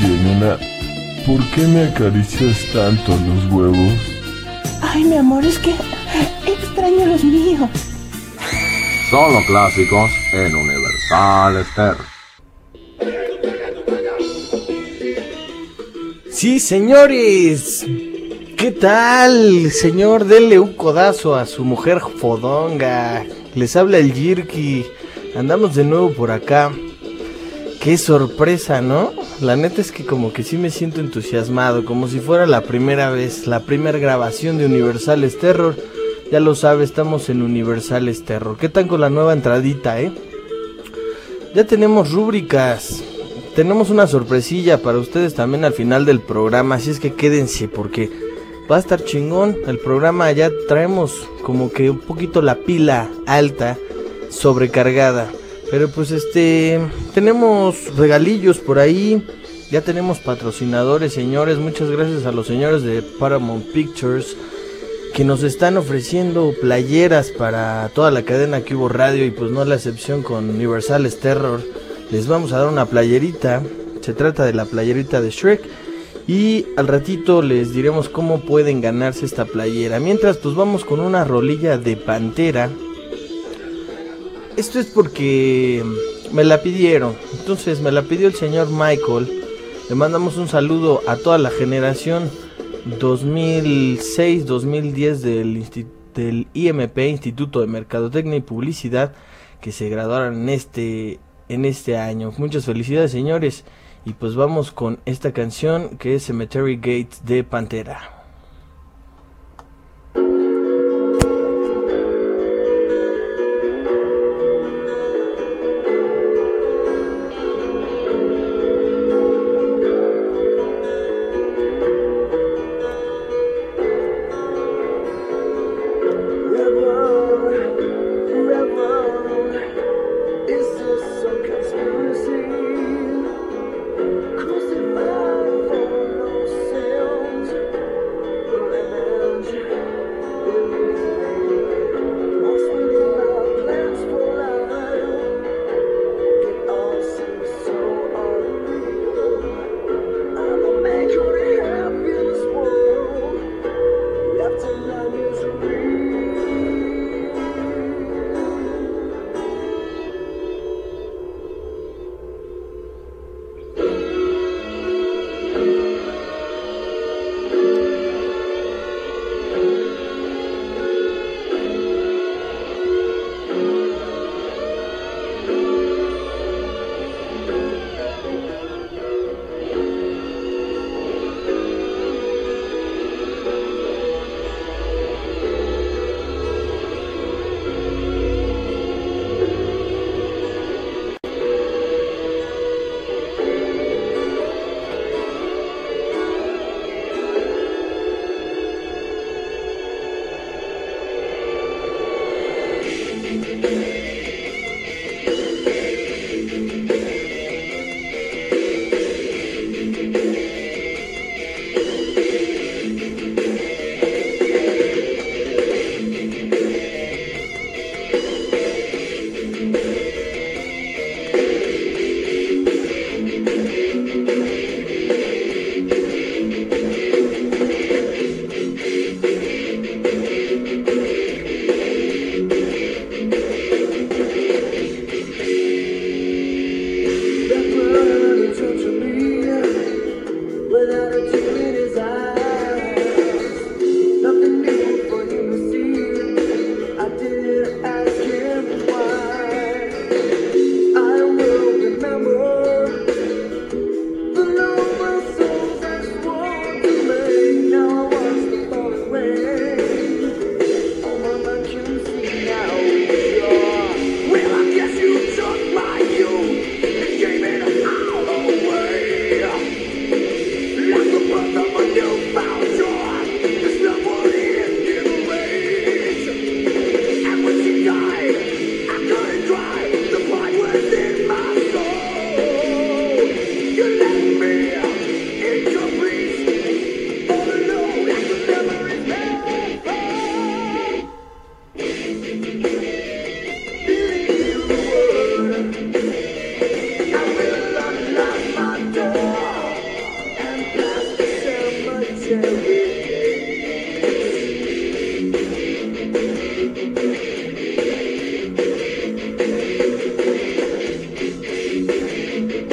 Oye, nena, ¿por qué me acaricias tanto los huevos? Ay, mi amor, es que extraño los míos. Solo clásicos en Universal Stereo. Sí, señores. ¿Qué tal, señor? Denle un codazo a su mujer fodonga. Les habla el Jirki. Andamos de nuevo por acá. Qué sorpresa, ¿no? La neta es que como que sí me siento entusiasmado, como si fuera la primera vez, la primera grabación de Universal Terror. Ya lo sabe, estamos en Universal Terror. ¿Qué tal con la nueva entradita, Ya tenemos rúbricas. Tenemos una sorpresilla para ustedes también al final del programa, así es que quédense porque va a estar chingón el programa. Ya traemos como que un poquito la pila alta, sobrecargada. Pero pues tenemos regalillos por ahí. Ya tenemos patrocinadores, señores. Muchas gracias a los señores de Paramount Pictures que nos están ofreciendo playeras para toda la cadena que hubo radio. Y pues no es la excepción con Universal Terror. Les vamos a dar una playerita. Se trata de la playerita de Shrek. Y al ratito les diremos cómo pueden ganarse esta playera. Mientras pues vamos con una rolilla de Pantera. Esto es porque me la pidieron. Entonces me la pidió el señor Michael. Le mandamos un saludo a toda la generación 2006-2010 del IMP, Instituto de Mercadotecnia y Publicidad, que se graduaron en este año. Muchas felicidades, señores. Y pues vamos con esta canción que es Cemetery Gates de Pantera.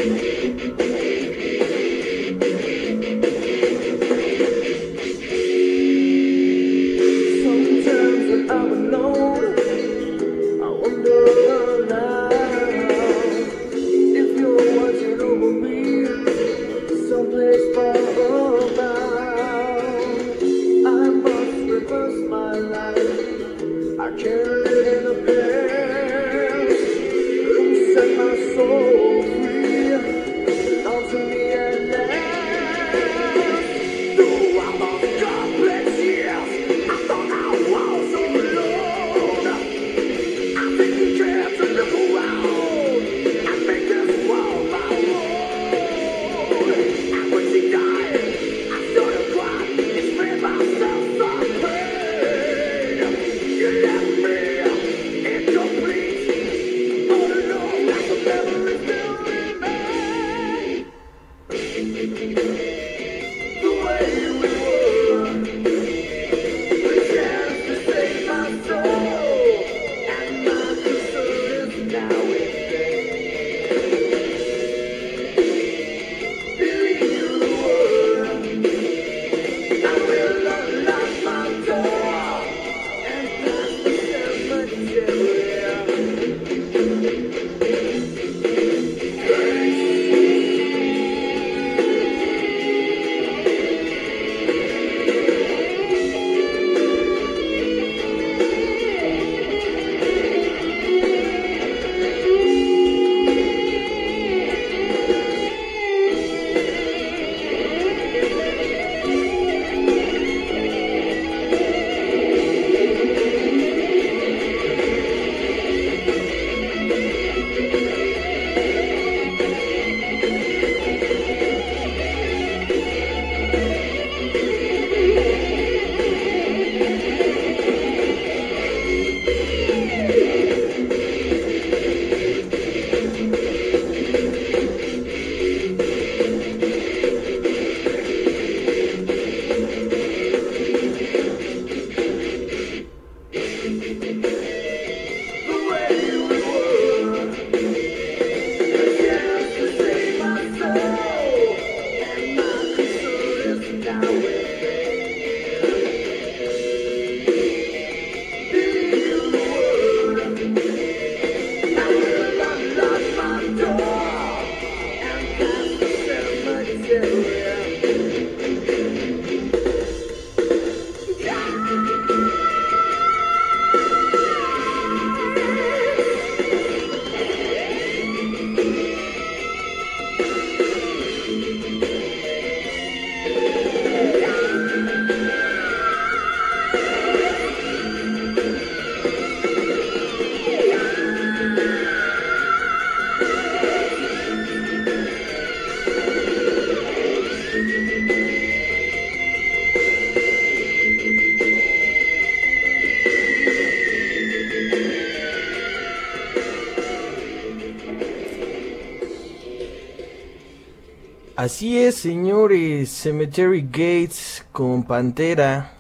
Así es, señores, Cemetery Gates con Pantera,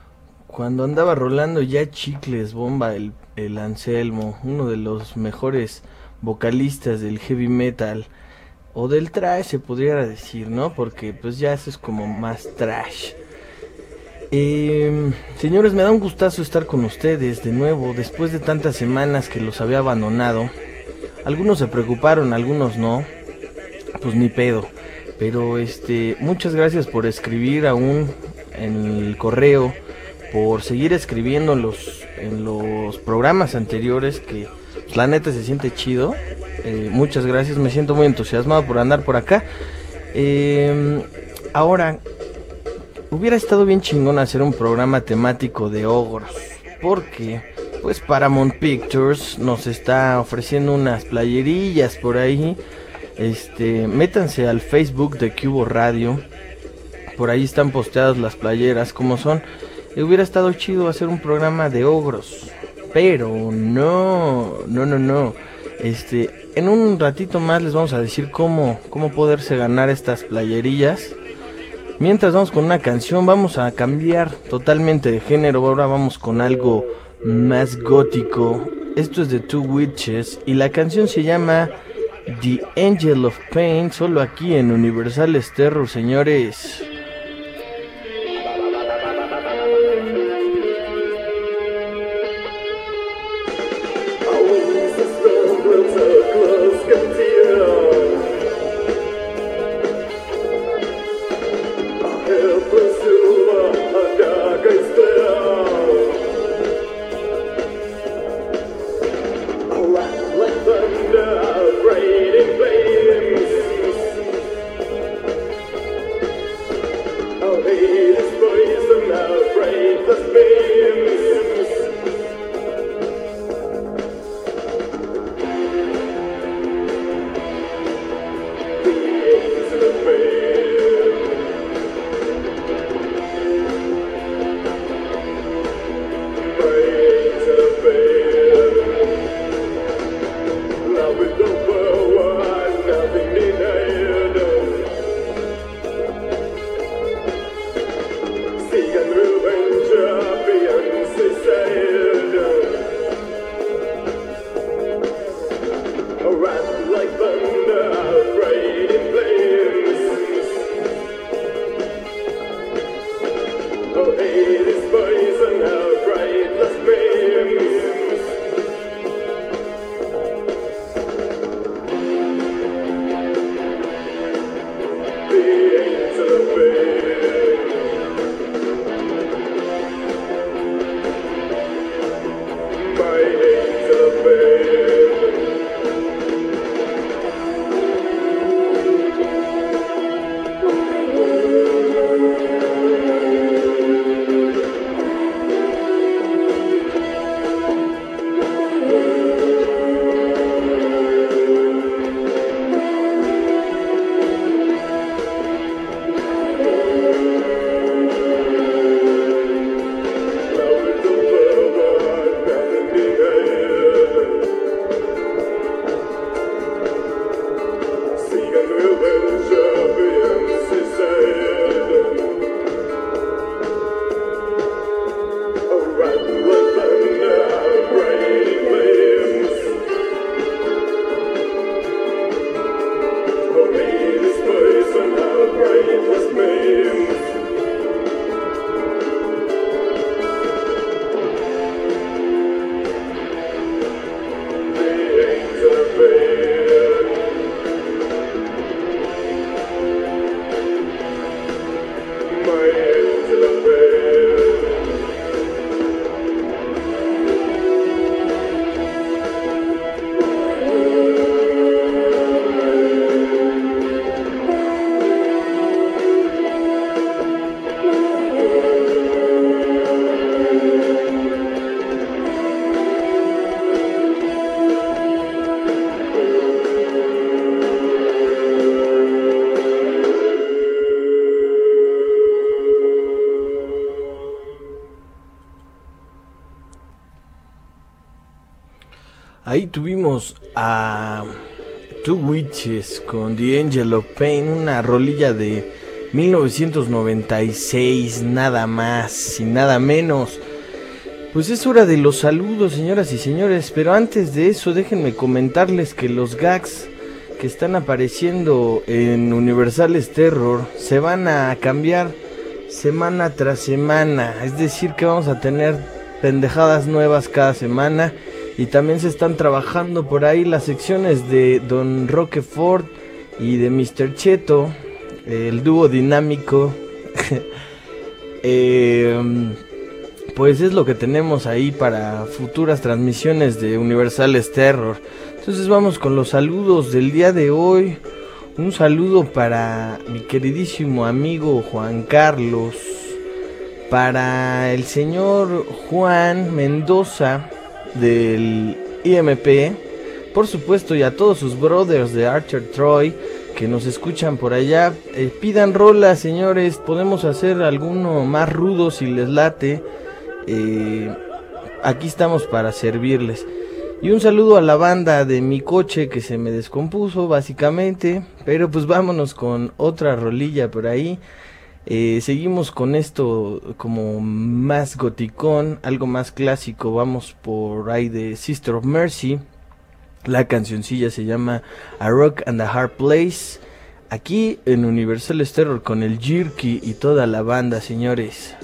cuando andaba rolando ya chicles, bomba el Anselmo, uno de los mejores vocalistas del heavy metal, o del trash se podría decir, ¿no? Porque pues ya eso es como más trash. Señores, me da un gustazo estar con ustedes de nuevo, después de tantas semanas que los había abandonado. Algunos se preocuparon, algunos no, pues ni pedo. Pero muchas gracias por escribir aún en el correo, por seguir escribiendo en los programas anteriores, que pues, la neta se siente chido. Muchas gracias, me siento muy entusiasmado por andar por acá. Ahora, hubiera estado bien chingón hacer un programa temático de ogros, porque pues Paramount Pictures nos está ofreciendo unas playerillas por ahí. Métanse al Facebook de Cubo Radio, por ahí están posteadas las playeras como son. Hubiera estado chido hacer un programa de ogros, pero no. En un ratito más les vamos a decir cómo poderse ganar estas playerillas. Mientras vamos con una canción, vamos a cambiar totalmente de género. Ahora vamos con algo más gótico. Esto es de Two Witches y la canción se llama The Angel of Pain, solo aquí en Universal Stereo, señores. Ahí tuvimos a Two Witches con The Angel of Pain, una rolilla de 1996, nada más y nada menos. Pues es hora de los saludos, señoras y señores, pero antes de eso déjenme comentarles que los gags que están apareciendo en Universal Terror se van a cambiar semana tras semana, es decir que vamos a tener pendejadas nuevas cada semana. Y también se están trabajando por ahí las secciones de Don Roquefort y de Mr. Cheto, el dúo dinámico. Pues es lo que tenemos ahí para futuras transmisiones de Universal Terror. Entonces vamos con los saludos del día de hoy. Un saludo para mi queridísimo amigo Juan Carlos, para el señor Juan Mendoza del IMP, por supuesto, y a todos sus brothers de Archer Troy que nos escuchan por allá. Pidan rolas, señores, podemos hacer alguno más rudo si les late. Aquí estamos para servirles. Y un saludo a la banda de mi coche que se me descompuso básicamente, pero pues vámonos con otra rolilla por ahí. Seguimos con esto como más goticón, algo más clásico. Vamos por ahí de Sister of Mercy, La cancioncilla se llama A Rock and a Hard Place. Aquí en Universal Stereo con el Jirky y toda la banda, señores.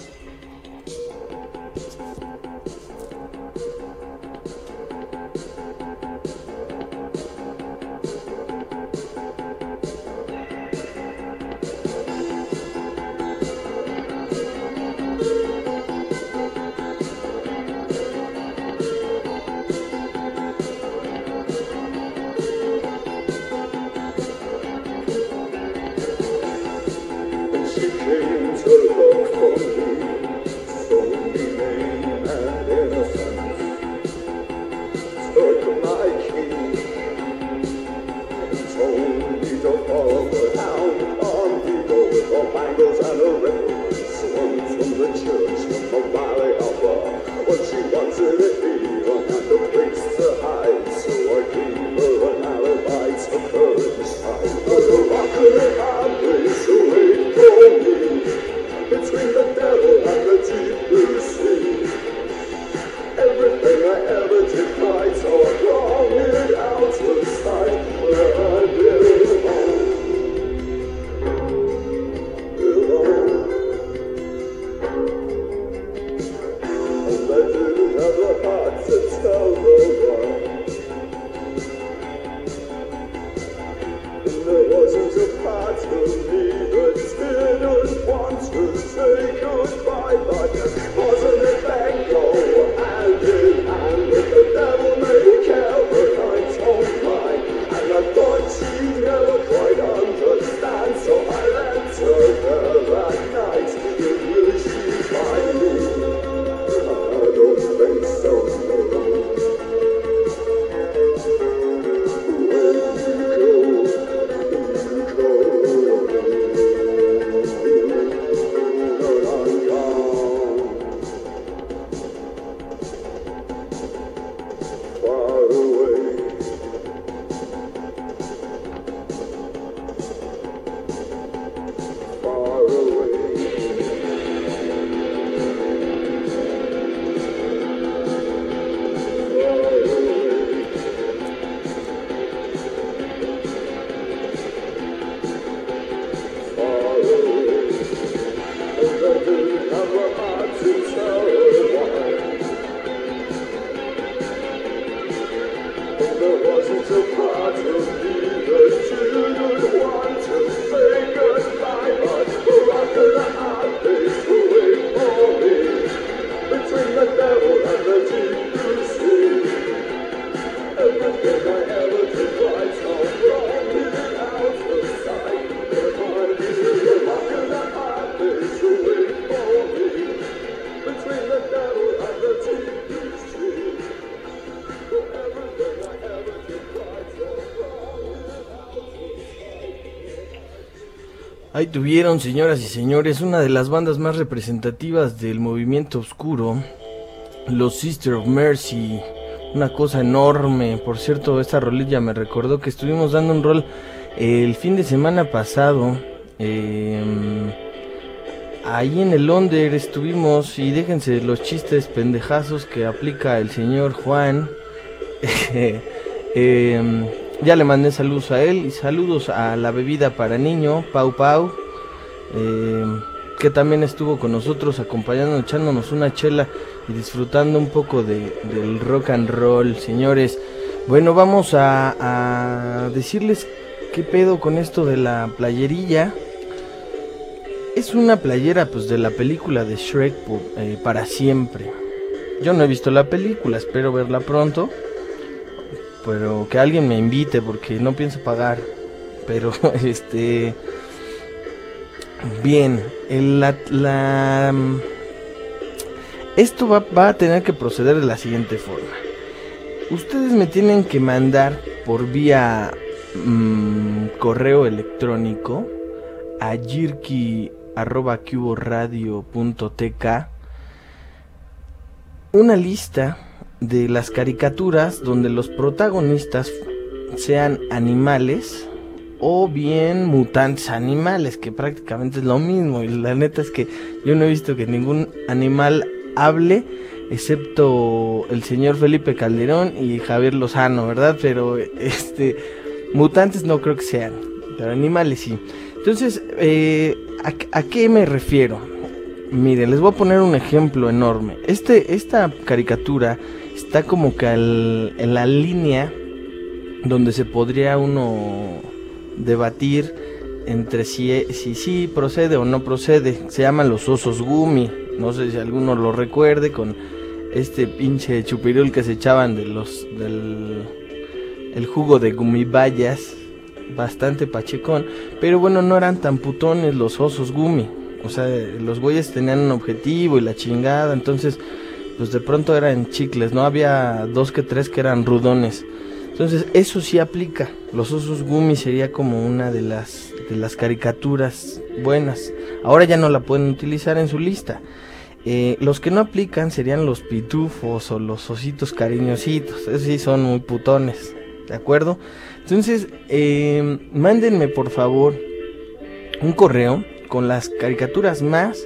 Ahí tuvieron, señoras y señores, una de las bandas más representativas del movimiento oscuro, los Sisters of Mercy, una cosa enorme. Por cierto, esta rolilla me recordó que estuvimos dando un rol el fin de semana pasado, ahí en el Onder estuvimos, y déjense los chistes pendejazos que aplica el señor Juan. Ya le mandé saludos a él y saludos a la bebida para niño, Pau Pau, que también estuvo con nosotros acompañándonos, echándonos una chela y disfrutando un poco del rock and roll, señores. Bueno, vamos a decirles qué pedo con esto de la playerilla. Es una playera pues de la película de Shrek, para siempre. Yo no he visto la película, espero verla pronto. Pero que alguien me invite porque no pienso pagar. Pero bien, esto va a tener que proceder de la siguiente forma. Ustedes me tienen que mandar por vía correo electrónico a jirky@cuboradio.tk una lista de las caricaturas donde los protagonistas sean animales o bien mutantes animales, que prácticamente es lo mismo. Y la neta es que yo no he visto que ningún animal hable excepto el señor Felipe Calderón y Javier Lozano, ¿verdad? Pero mutantes no creo que sean, pero animales sí. Entonces, ¿a qué me refiero? Miren, les voy a poner un ejemplo enorme. Esta caricatura está como que en la línea donde se podría uno debatir entre si procede o no procede. Se llaman los osos Gumi. No sé si alguno lo recuerde, con este pinche chupirul que se echaban del jugo de gumibayas, bastante pachecón. Pero bueno, no eran tan putones los osos Gumi. O sea, los güeyes tenían un objetivo y la chingada. Entonces, pues de pronto eran chicles, ¿no? Había 2 que 3 que eran rudones. Entonces, eso sí aplica. Los osos Gumi sería como una de las caricaturas buenas. Ahora ya no la pueden utilizar en su lista. Los que no aplican serían los pitufos o los ositos cariñositos. Esos sí son muy putones, ¿de acuerdo? Entonces, mándenme por favor un correo con las caricaturas más,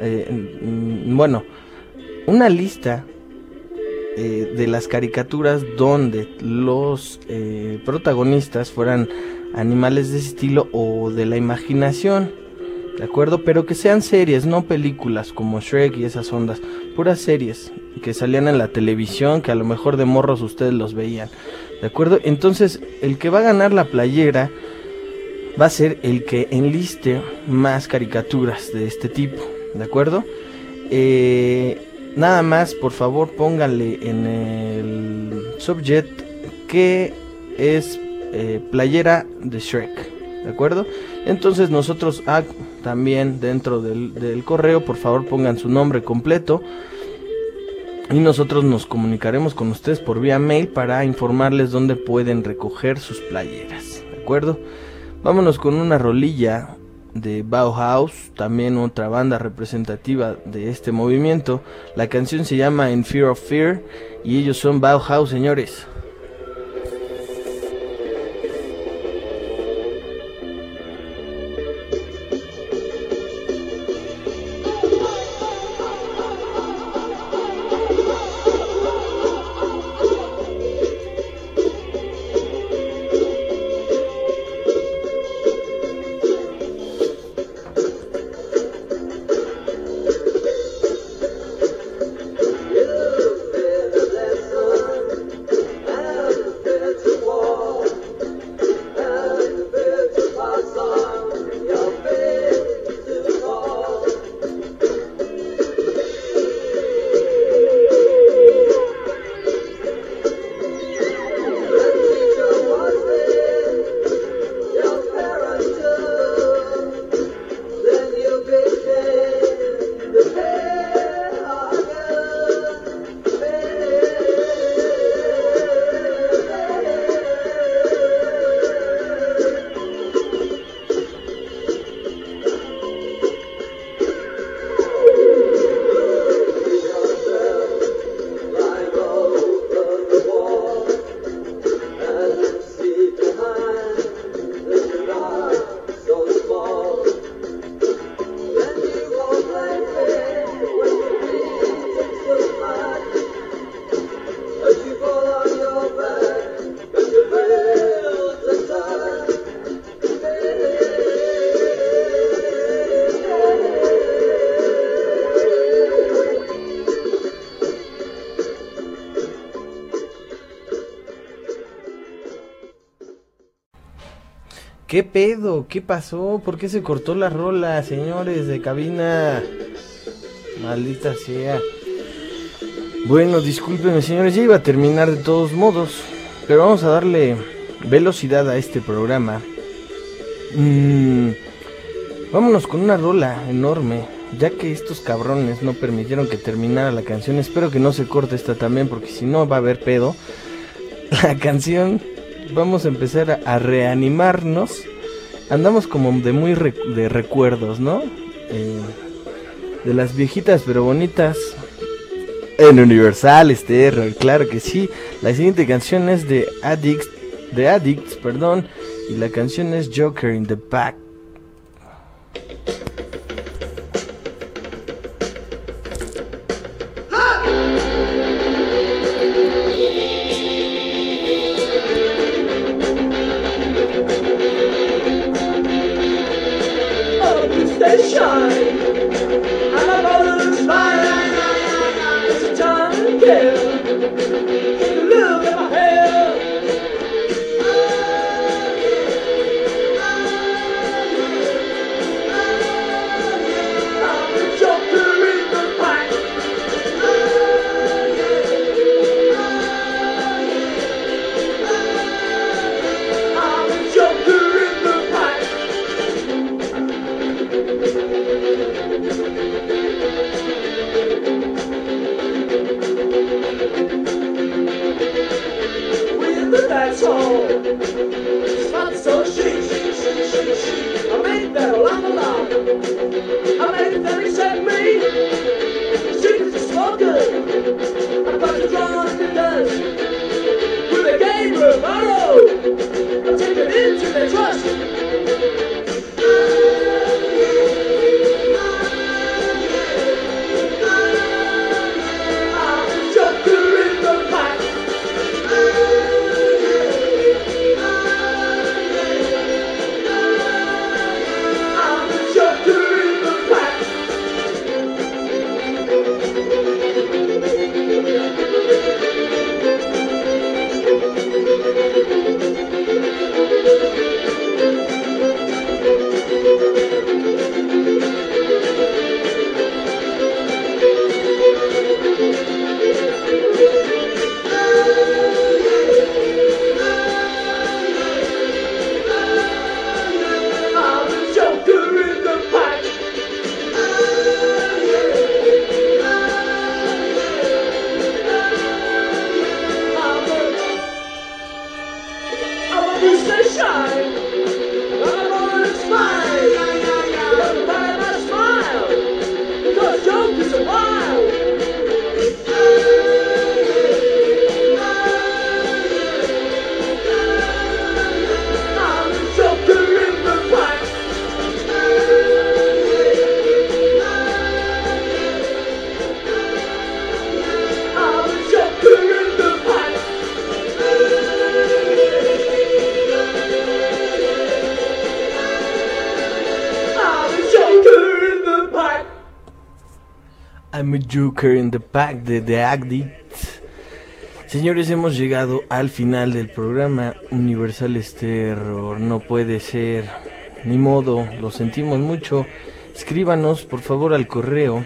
una lista de las caricaturas donde los protagonistas fueran animales de ese estilo o de la imaginación, ¿de acuerdo? Pero que sean series, no películas como Shrek y esas ondas, puras series que salían en la televisión, que a lo mejor de morros ustedes los veían, ¿de acuerdo? Entonces, el que va a ganar la playera va a ser el que enliste más caricaturas de este tipo, ¿de acuerdo? Nada más, por favor, pónganle en el subject que es playera de Shrek, ¿de acuerdo? Entonces nosotros también dentro del correo, por favor, pongan su nombre completo y nosotros nos comunicaremos con ustedes por vía mail para informarles dónde pueden recoger sus playeras, ¿de acuerdo? Vámonos con una rolilla de Bauhaus, también otra banda representativa de este movimiento. La canción se llama In Fear of Fear y ellos son Bauhaus, señores. ¿Qué pedo? ¿Qué pasó? ¿Por qué se cortó la rola, señores de cabina? Maldita sea. Bueno, discúlpenme, señores, ya iba a terminar de todos modos, pero vamos a darle velocidad a este programa. Vámonos con una rola enorme, ya que estos cabrones no permitieron que terminara la canción. Espero que no se corte esta también, porque si no va a haber pedo. La canción, vamos a empezar a reanimarnos. Andamos como de recuerdos, ¿no? De las viejitas pero bonitas en Universal Stereo, claro que sí. La siguiente canción es de Addicts, y la canción es Joker in the Back. I'm a Joker in the Pack de The Addict. Señores, hemos llegado al final del programa. Universal Terror, no puede ser, ni modo, lo sentimos mucho. Escríbanos por favor al correo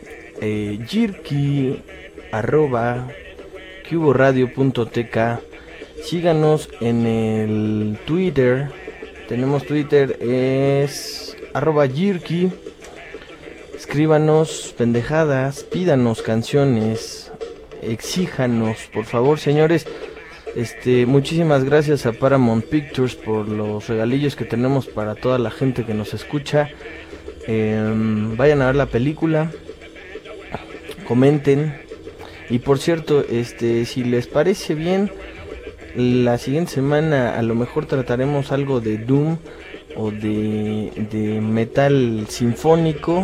jirki@cuboradio.tk. Síganos en el Twitter. Tenemos Twitter, es @jirki. Escríbanos pendejadas, pídanos canciones, exíjanos, por favor, señores. Muchísimas gracias a Paramount Pictures por los regalillos que tenemos para toda la gente que nos escucha. Vayan a ver la película, comenten. Y por cierto, si les parece bien, la siguiente semana a lo mejor trataremos algo de Doom o de metal sinfónico,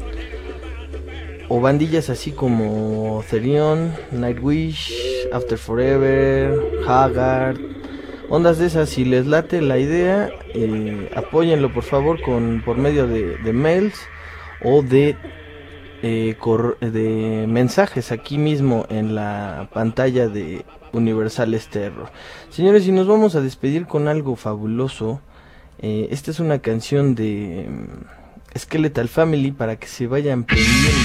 o bandillas así como Therion, Nightwish, After Forever, Haggard, ondas de esas. Si les late la idea, apóyenlo por favor por medio de mails o de mensajes aquí mismo en la pantalla de Universal Terror. Señores, y nos vamos a despedir con algo fabuloso. Esta es una canción de Skeletal Family para que se vayan prendiendo.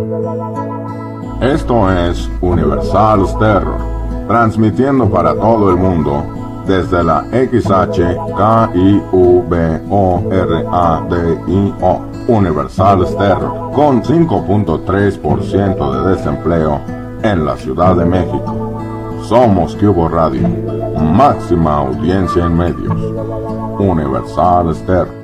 Esto es Universal Stereo, transmitiendo para todo el mundo desde la XHKIUBORADIO Universal Stereo, con 5.3% de desempleo en la Ciudad de México. Somos Cubo Radio, máxima audiencia en medios. Universal Stereo.